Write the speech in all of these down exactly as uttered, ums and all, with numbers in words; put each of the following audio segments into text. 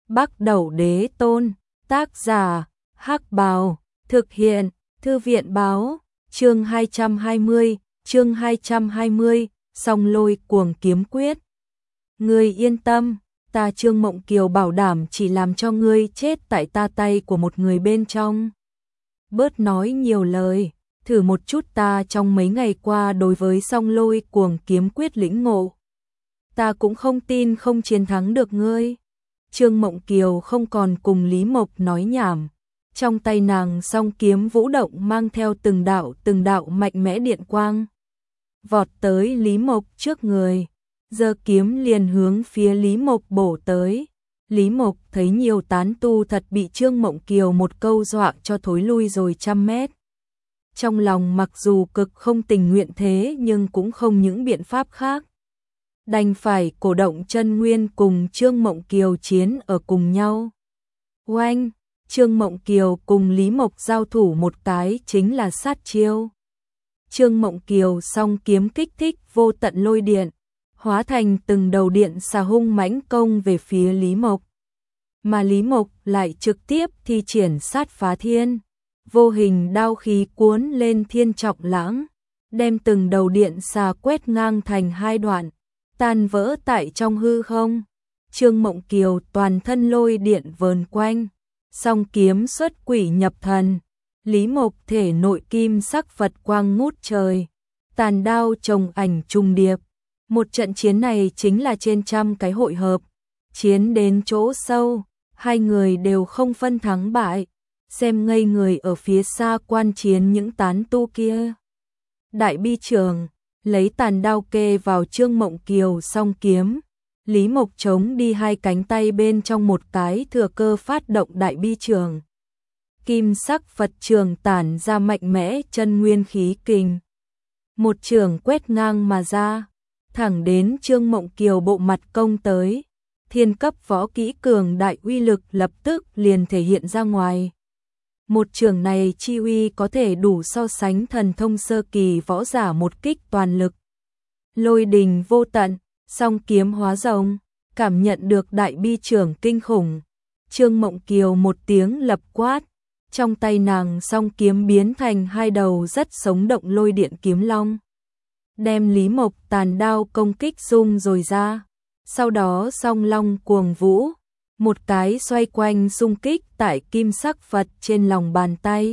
Bắc Đẩu Đế Tôn, tác giả, Hắc Bào, thực hiện, Thư viện báo, chương hai trăm hai mươi, chương hai trăm hai mươi, Song Lôi Cuồng Kiếm Quyết. Ngươi yên tâm, ta Trương Mộng Kiều bảo đảm chỉ làm cho ngươi chết tại ta tay của một người bên trong. Bớt nói nhiều lời, thử một chút ta trong mấy ngày qua đối với Song Lôi Cuồng Kiếm Quyết lĩnh ngộ. Ta cũng không tin không chiến thắng được ngươi. Trương Mộng Kiều không còn cùng Lý Mộc nói nhảm. Trong tay nàng song kiếm vũ động mang theo từng đạo từng đạo mạnh mẽ điện quang. Vọt tới Lý Mộc trước người. Giơ kiếm liền hướng phía Lý Mộc bổ tới. Lý Mộc thấy nhiều tán tu thật bị Trương Mộng Kiều một câu dọa cho thối lui rồi trăm mét. Trong lòng mặc dù cực không tình nguyện thế nhưng cũng không những biện pháp khác. Đành phải cổ động chân nguyên cùng Trương Mộng Kiều chiến ở cùng nhau. Oanh! Trương Mộng Kiều cùng Lý Mộc giao thủ một cái chính là sát chiêu. Trương Mộng Kiều song kiếm kích thích vô tận lôi điện, hóa thành từng đầu điện xà hung mãnh công về phía Lý Mộc. Mà Lý Mộc lại trực tiếp thi triển sát phá thiên, vô hình đao khí cuốn lên thiên trọng lãng, đem từng đầu điện xà quét ngang thành hai đoạn, tan vỡ tại trong hư không. Trương Mộng Kiều toàn thân lôi điện vờn quanh, song kiếm xuất quỷ nhập thần. Lý Mộc thể nội kim sắc Phật quang ngút trời, tàn đao chồng ảnh trùng điệp. Một trận chiến này chính là trên trăm cái hội hợp, chiến đến chỗ sâu, hai người đều không phân thắng bại, xem ngây người ở phía xa quan chiến những tán tu kia. Đại bi trường, lấy tàn đao kê vào Trương Mộng Kiều song kiếm, Lý Mộc chống đi hai cánh tay bên trong một cái thừa cơ phát động đại bi trường. Kim sắc Phật trường tản ra mạnh mẽ chân nguyên khí kình. Một trường quét ngang mà ra, thẳng đến Trương Mộng Kiều bộ mặt công tới. Thiên cấp võ kỹ cường đại uy lực lập tức liền thể hiện ra ngoài. Một trường này chi uy có thể đủ so sánh thần thông sơ kỳ võ giả một kích toàn lực. Lôi đình vô tận, song kiếm hóa rồng, cảm nhận được đại bi trường kinh khủng. Trương Mộng Kiều một tiếng lập quát, trong tay nàng song kiếm biến thành hai đầu rất sống động lôi điện kiếm long. Đem Lý Mộc tàn đao công kích dung rồi ra. Sau đó song long cuồng vũ, một cái xoay quanh xung kích tại kim sắc Phật trên lòng bàn tay.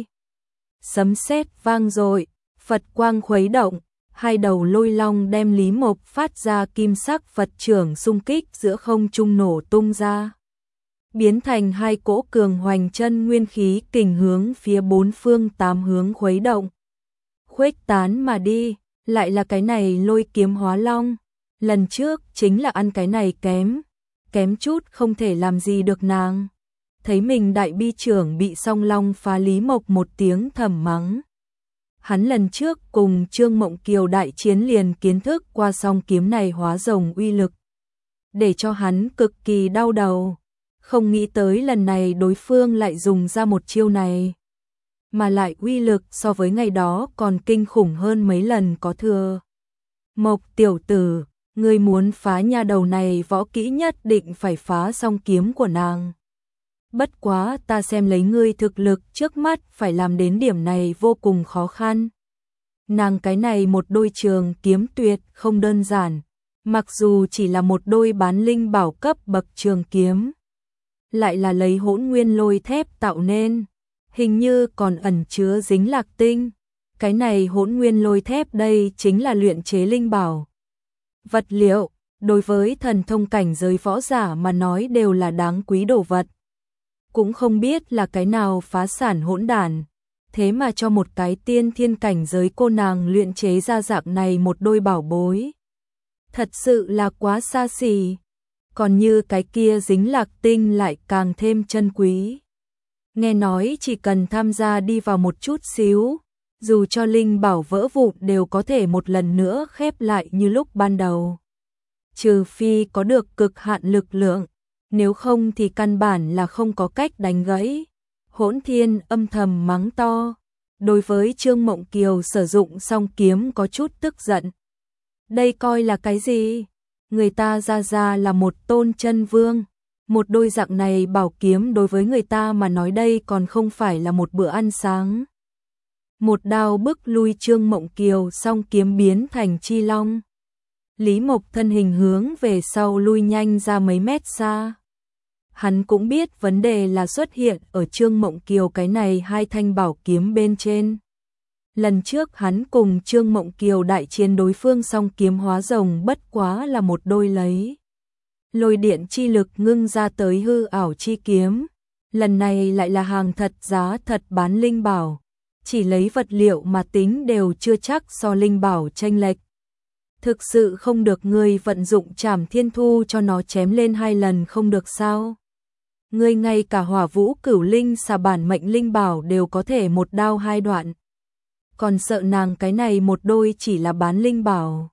Sấm sét vang dội, Phật quang khuấy động, hai đầu lôi long đem Lý Mộc phát ra kim sắc Phật trưởng xung kích giữa không trung nổ tung ra. Biến thành hai cỗ cường hoành chân nguyên khí kình hướng phía bốn phương tám hướng khuấy động. Khuếch tán mà đi, lại là cái này lôi kiếm hóa long. Lần trước chính là ăn cái này kém, kém chút không thể làm gì được nàng. Thấy mình đại bi trưởng bị song long phá, Lý Mộc một tiếng thầm mắng. Hắn lần trước cùng Trương Mộng Kiều đại chiến liền kiến thức qua song kiếm này hóa rồng uy lực, để cho hắn cực kỳ đau đầu. Không nghĩ tới lần này đối phương lại dùng ra một chiêu này, mà lại uy lực so với ngày đó còn kinh khủng hơn mấy lần có thừa. Mộc tiểu tử, ngươi muốn phá nha đầu này võ kỹ nhất định phải phá song kiếm của nàng. Bất quá ta xem lấy ngươi thực lực trước mắt phải làm đến điểm này vô cùng khó khăn. Nàng cái này một đôi trường kiếm tuyệt không đơn giản, mặc dù chỉ là một đôi bán linh bảo cấp bậc trường kiếm, lại là lấy hỗn nguyên lôi thép tạo nên, hình như còn ẩn chứa dính lạc tinh. Cái này hỗn nguyên lôi thép đây chính là luyện chế linh bảo. Vật liệu, đối với thần thông cảnh giới võ giả mà nói đều là đáng quý đồ vật. Cũng không biết là cái nào phá sản hỗn đản, thế mà cho một cái tiên thiên cảnh giới cô nàng luyện chế ra dạng này một đôi bảo bối. Thật sự là quá xa xỉ. Còn như cái kia dính lạc tinh lại càng thêm chân quý. Nghe nói chỉ cần tham gia đi vào một chút xíu, dù cho linh bảo vỡ vụn đều có thể một lần nữa khép lại như lúc ban đầu. Trừ phi có được cực hạn lực lượng, nếu không thì căn bản là không có cách đánh gãy. Hỗn Thiên âm thầm mắng to, đối với Trương Mộng Kiều sử dụng song kiếm có chút tức giận. Đây coi là cái gì? Người ta ra ra là một tôn chân vương, Một đôi dạng này bảo kiếm đối với người ta mà nói đây còn không phải là một bữa ăn sáng. Một đao bức lui Trương Mộng Kiều, song kiếm biến thành chi long. Lý Mộc thân hình hướng về sau lui nhanh ra mấy mét xa. Hắn cũng biết vấn đề là xuất hiện ở Trương Mộng Kiều cái này hai thanh bảo kiếm bên trên. Lần trước hắn cùng Trương Mộng Kiều đại chiến đối phương song kiếm hóa rồng bất quá là một đôi lấy lôi điện chi lực ngưng ra tới hư ảo chi kiếm. Lần này lại là hàng thật giá thật bán linh bảo. Chỉ lấy vật liệu mà tính đều chưa chắc so linh bảo chênh lệch. Thực sự không được ngươi vận dụng Trảm Thiên Thu cho nó chém lên hai lần không được sao? Ngươi ngay cả Hỏa Vũ Cửu Linh xà bản mệnh linh bảo đều có thể một đao hai đoạn. Còn sợ nàng cái này một đôi chỉ là bán linh bảo.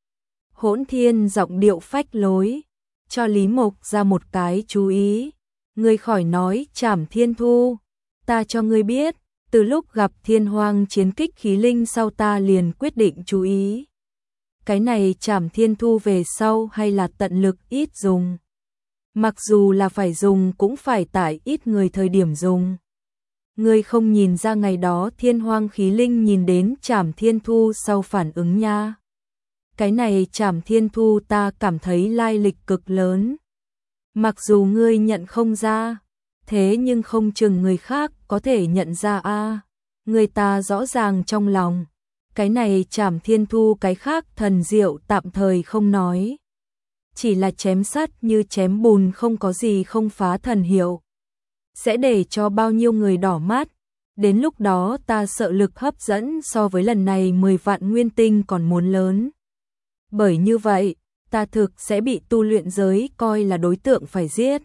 Hỗn Thiên giọng điệu phách lối, cho Lý Mộc ra một cái chú ý. Ngươi khỏi nói Trảm Thiên Thu, ta cho ngươi biết, từ lúc gặp Thiên Hoang chiến kích khí linh sau ta liền quyết định chú ý. Cái này Trảm Thiên Thu về sau hay là tận lực ít dùng. Mặc dù là phải dùng cũng phải tại ít người thời điểm dùng. Ngươi không nhìn ra ngày đó Thiên Hoang khí linh nhìn đến Trảm Thiên Thu sau phản ứng nha. Cái này Trảm Thiên Thu ta cảm thấy lai lịch cực lớn. Mặc dù ngươi nhận không ra, thế nhưng không chừng người khác có thể nhận ra a. Người ta rõ ràng trong lòng. Cái này Trảm Thiên Thu cái khác thần diệu tạm thời không nói. Chỉ là chém sắt như chém bùn không có gì không phá thần hiệu. Sẽ để cho bao nhiêu người đỏ mắt. Đến lúc đó ta sợ lực hấp dẫn so với lần này mười vạn nguyên tinh còn muốn lớn. Bởi như vậy, ta thực sẽ bị tu luyện giới coi là đối tượng phải giết.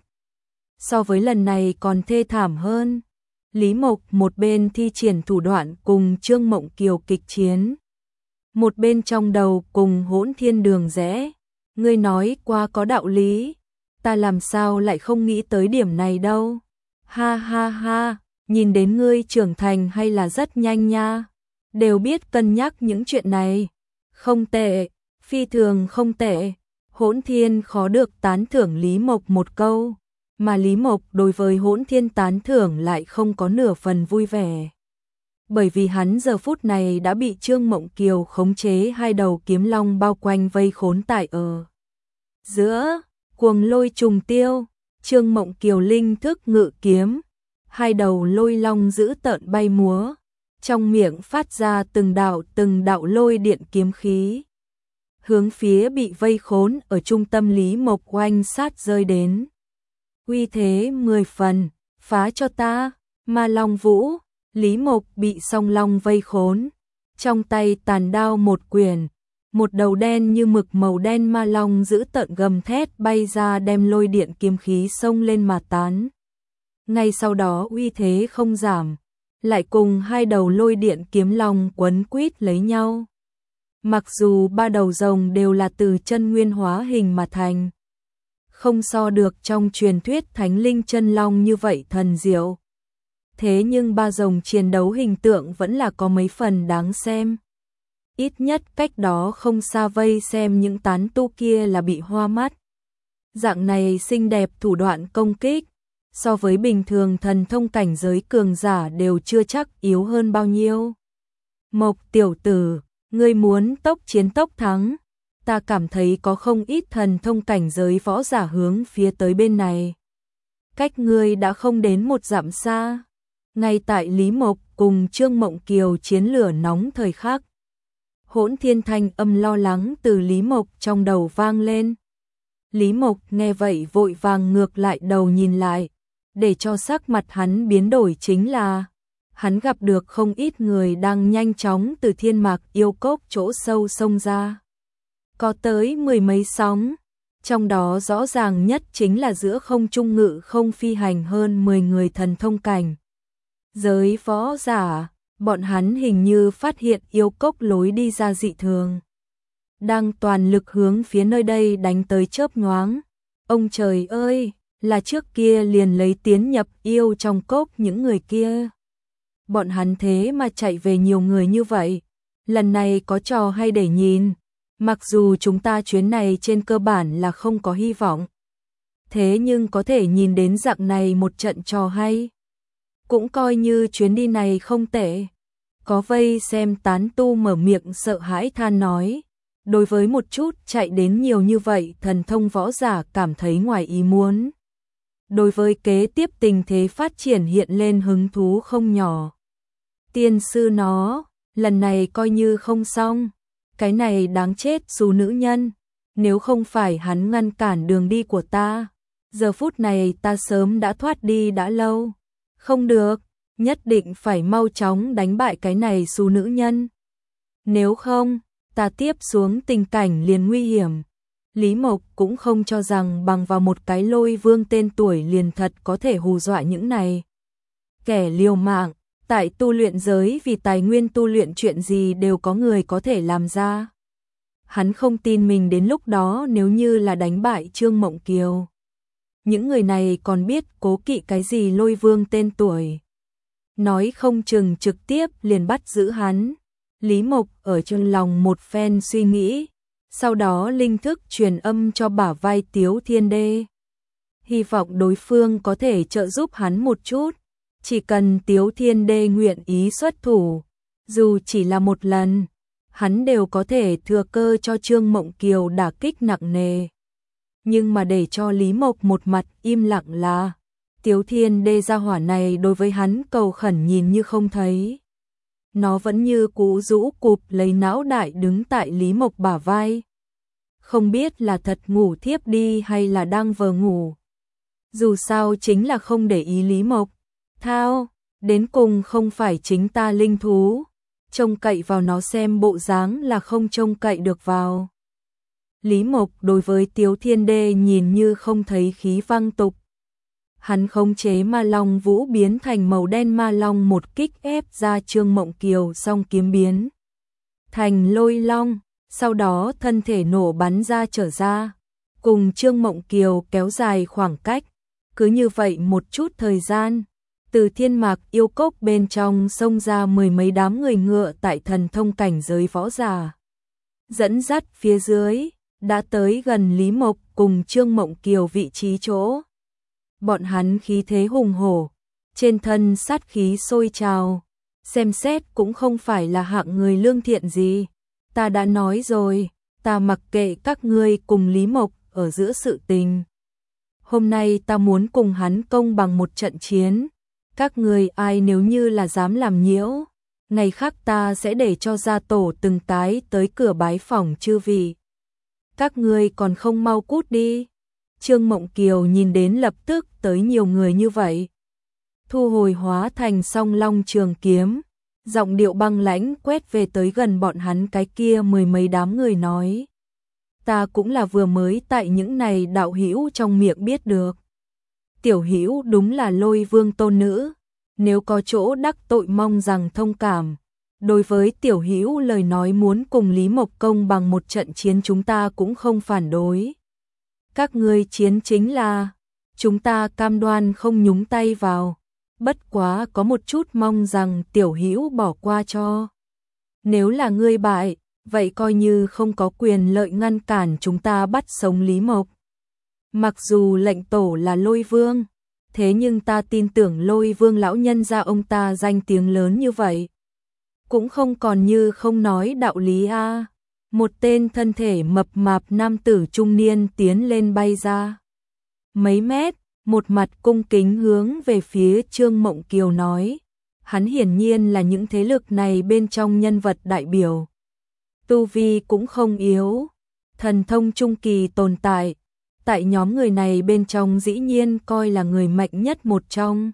So với lần này còn thê thảm hơn. Lý Mộc một bên thi triển thủ đoạn cùng Trương Mộng Kiều kịch chiến. Một bên trong đầu cùng Hỗn Thiên đường rẽ. Ngươi nói qua có đạo lý. Ta làm sao lại không nghĩ tới điểm này đâu. Ha ha ha, nhìn đến ngươi trưởng thành hay là rất nhanh nha. Đều biết cân nhắc những chuyện này. Không tệ, phi thường không tệ. Hỗn Thiên khó được tán thưởng Lý Mộc một câu. Mà Lý Mộc đối với Hỗn Thiên tán thưởng lại không có nửa phần vui vẻ. Bởi vì hắn giờ phút này đã bị Trương Mộng Kiều khống chế hai đầu kiếm long bao quanh vây khốn tại ở giữa, cuồng lôi trùng tiêu, Trương Mộng Kiều linh thức ngự kiếm, hai đầu lôi long dữ tợn bay múa, trong miệng phát ra từng đạo từng đạo lôi điện kiếm khí. Hướng phía bị vây khốn ở trung tâm Lý Mộc oanh sát rơi đến. Uy thế mười phần, phá cho ta, Ma Long Vũ. Lý Mộc bị song long vây khốn, trong tay tàn đao một quyền, một đầu đen như mực màu đen ma long giữ tợn gầm thét bay ra đem lôi điện kiếm khí xông lên mà tán. Ngay sau đó uy thế không giảm, lại cùng hai đầu lôi điện kiếm long quấn quýt lấy nhau. Mặc dù ba đầu rồng đều là từ chân nguyên hóa hình mà thành, không so được trong truyền thuyết thánh linh chân long như vậy thần diệu. Thế nhưng ba rồng chiến đấu hình tượng vẫn là có mấy phần đáng xem. Ít nhất cách đó không xa vây xem những tán tu kia là bị hoa mắt. Dạng này xinh đẹp thủ đoạn công kích, so với bình thường thần thông cảnh giới cường giả đều chưa chắc yếu hơn bao nhiêu. Mộc tiểu tử, ngươi muốn tốc chiến tốc thắng, ta cảm thấy có không ít thần thông cảnh giới võ giả hướng phía tới bên này. Cách ngươi đã không đến một dặm xa. Ngay tại Lý Mộc cùng Trương Mộng Kiều chiến lửa nóng thời khắc, Hỗn Thiên thanh âm lo lắng từ Lý Mộc trong đầu vang lên. Lý Mộc nghe vậy vội vàng ngược lại đầu nhìn lại, để cho sắc mặt hắn biến đổi chính là hắn gặp được không ít người đang nhanh chóng từ thiên mạc yêu cốc chỗ sâu xông ra. Có tới mười mấy sóng, trong đó rõ ràng nhất chính là giữa không trung ngự không phi hành hơn mười người thần thông cảnh. Giới võ giả, bọn hắn hình như phát hiện yêu cốc lối đi ra dị thường. Đang toàn lực hướng phía nơi đây đánh tới chớp nhoáng. Ông trời ơi, là trước kia liền lấy tiến nhập yêu trong cốc những người kia. Bọn hắn thế mà chạy về nhiều người như vậy. Lần này có trò hay để nhìn. Mặc dù chúng ta chuyến này trên cơ bản là không có hy vọng. Thế nhưng có thể nhìn đến dạng này một trận trò hay. Cũng coi như chuyến đi này không tệ. Có vây xem tán tu mở miệng sợ hãi than nói. Đối với một chút chạy đến nhiều như vậy, thần thông võ giả cảm thấy ngoài ý muốn. Đối với kế tiếp tình thế phát triển hiện lên hứng thú không nhỏ. Tiên sư nó, lần này coi như không xong. Cái này đáng chết dù nữ nhân. Nếu không phải hắn ngăn cản đường đi của ta, giờ phút này ta sớm đã thoát đi đã lâu. Không được, nhất định phải mau chóng đánh bại cái này xù nữ nhân. Nếu không, ta tiếp xuống tình cảnh liền nguy hiểm. Lý Mộc cũng không cho rằng bằng vào một cái Lôi Vương tên tuổi liền thật có thể hù dọa những này kẻ liều mạng. Tại tu luyện giới vì tài nguyên tu luyện chuyện gì đều có người có thể làm ra. Hắn không tin mình đến lúc đó nếu như là đánh bại Trương Mộng Kiều. Những người này còn biết cố kỵ cái gì Lôi Vương tên tuổi. Nói không chừng trực tiếp liền bắt giữ hắn. Lý Mộc ở trong lòng một phen suy nghĩ. Sau đó linh thức truyền âm cho bả vai Tiếu Thiên Đê. Hy vọng đối phương có thể trợ giúp hắn một chút. Chỉ cần Tiếu Thiên Đê nguyện ý xuất thủ, dù chỉ là một lần, hắn đều có thể thừa cơ cho Trương Mộng Kiều đả kích nặng nề. Nhưng mà để cho Lý Mộc một mặt im lặng là, Tiếu Thiên Đê gia hỏa này đối với hắn cầu khẩn nhìn như không thấy. Nó vẫn như cũ rũ cụp lấy não đại đứng tại Lý Mộc bả vai. Không biết là thật ngủ thiếp đi hay là đang vờ ngủ. Dù sao chính là không để ý Lý Mộc. Thao, đến cùng không phải chính ta linh thú, trông cậy vào nó xem bộ dáng là không trông cậy được vào. Lý Mộc đối với Tiếu Thiên Đê nhìn như không thấy khí văng tục. Hắn khống chế ma long vũ biến thành màu đen ma long một kích ép ra Trương Mộng Kiều xong kiếm biến thành lôi long, sau đó thân thể nổ bắn ra trở ra, cùng Trương Mộng Kiều kéo dài khoảng cách. Cứ như vậy một chút thời gian, từ thiên mạc yêu cốc bên trong xông ra mười mấy đám người ngựa tại thần thông cảnh giới võ giả. Dẫn dắt phía dưới, đã tới gần Lý Mộc cùng Trương Mộng Kiều vị trí chỗ. Bọn hắn khí thế hùng hổ, trên thân sát khí sôi trào, xem xét cũng không phải là hạng người lương thiện gì. Ta đã nói rồi, ta mặc kệ các ngươi cùng Lý Mộc ở giữa sự tình. Hôm nay ta muốn cùng hắn công bằng một trận chiến. Các người ai nếu như là dám làm nhiễu, ngày khác ta sẽ để cho gia tổ từng cái tới cửa bái phỏng chư vị. Các ngươi còn không mau cút đi. Trương Mộng Kiều nhìn đến lập tức tới nhiều người như vậy. Thu hồi hóa thành song long trường kiếm, giọng điệu băng lãnh quét về tới gần bọn hắn cái kia mười mấy đám người nói. Ta cũng là vừa mới tại những này đạo hữu trong miệng biết được. Tiểu hữu đúng là Lôi Vương tôn nữ, nếu có chỗ đắc tội mong rằng thông cảm. Đối với tiểu hữu lời nói muốn cùng Lý Mộc công bằng một trận chiến chúng ta cũng không phản đối. Các ngươi chiến chính là, chúng ta cam đoan không nhúng tay vào, bất quá có một chút mong rằng tiểu hữu bỏ qua cho. Nếu là ngươi bại, vậy coi như không có quyền lợi ngăn cản chúng ta bắt sống Lý Mộc. Mặc dù lệnh tổ là Lôi Vương, thế nhưng ta tin tưởng Lôi Vương lão nhân gia ông ta danh tiếng lớn như vậy, cũng không còn như không nói đạo lý a. À. Một tên thân thể mập mạp nam tử trung niên tiến lên bay ra mấy mét, một mặt cung kính hướng về phía Trương Mộng Kiều nói. Hắn hiển nhiên là những thế lực này bên trong nhân vật đại biểu. Tu vi cũng không yếu, thần thông trung kỳ tồn tại. Tại nhóm người này bên trong dĩ nhiên coi là người mạnh nhất một trong.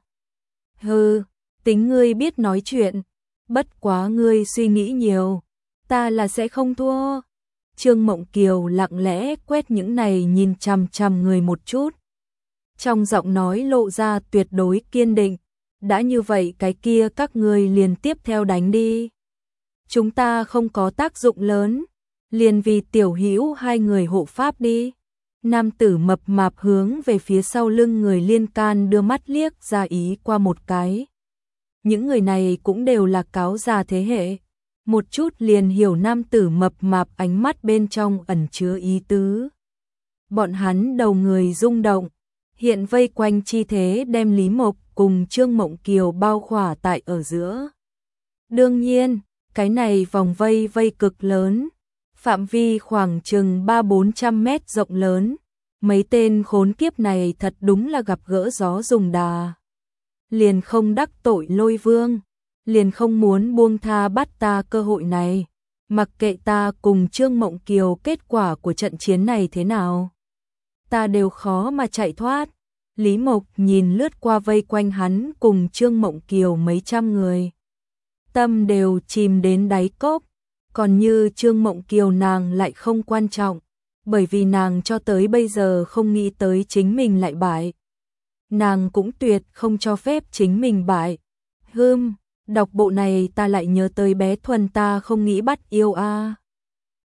Hừ, tính ngươi biết nói chuyện, bất quá ngươi suy nghĩ nhiều, ta là sẽ không thua. Trương Mộng Kiều lặng lẽ quét những này nhìn chằm chằm người một chút. Trong giọng nói lộ ra tuyệt đối kiên định, đã như vậy cái kia các ngươi liền tiếp theo đánh đi. Chúng ta không có tác dụng lớn, liền vì tiểu hữu hai người hộ pháp đi. Nam tử mập mạp hướng về phía sau lưng người liên can đưa mắt liếc ra ý qua một cái. Những người này cũng đều là cáo già thế hệ, một chút liền hiểu nam tử mập mạp ánh mắt bên trong ẩn chứa ý tứ. Bọn hắn đầu người rung động, hiện vây quanh chi thế đem Lý Mộc cùng Trương Mộng Kiều bao khỏa tại ở giữa. Đương nhiên, cái này vòng vây vây cực lớn, phạm vi khoảng chừng ba bốn trăm mét rộng lớn, mấy tên khốn kiếp này thật đúng là gặp gỡ gió dùng đà. Liền không đắc tội Lôi Vương, liền không muốn buông tha bắt ta cơ hội này, mặc kệ ta cùng Trương Mộng Kiều kết quả của trận chiến này thế nào. Ta đều khó mà chạy thoát. Lý Mộc nhìn lướt qua vây quanh hắn cùng Trương Mộng Kiều mấy trăm người. Tâm đều chìm đến đáy cốc, còn như Trương Mộng Kiều nàng lại không quan trọng, bởi vì nàng cho tới bây giờ không nghĩ tới chính mình lại bại. Nàng cũng tuyệt không cho phép chính mình bại. Hưm, đọc bộ này ta lại nhớ tới bé Thuần ta không nghĩ bắt yêu a. À.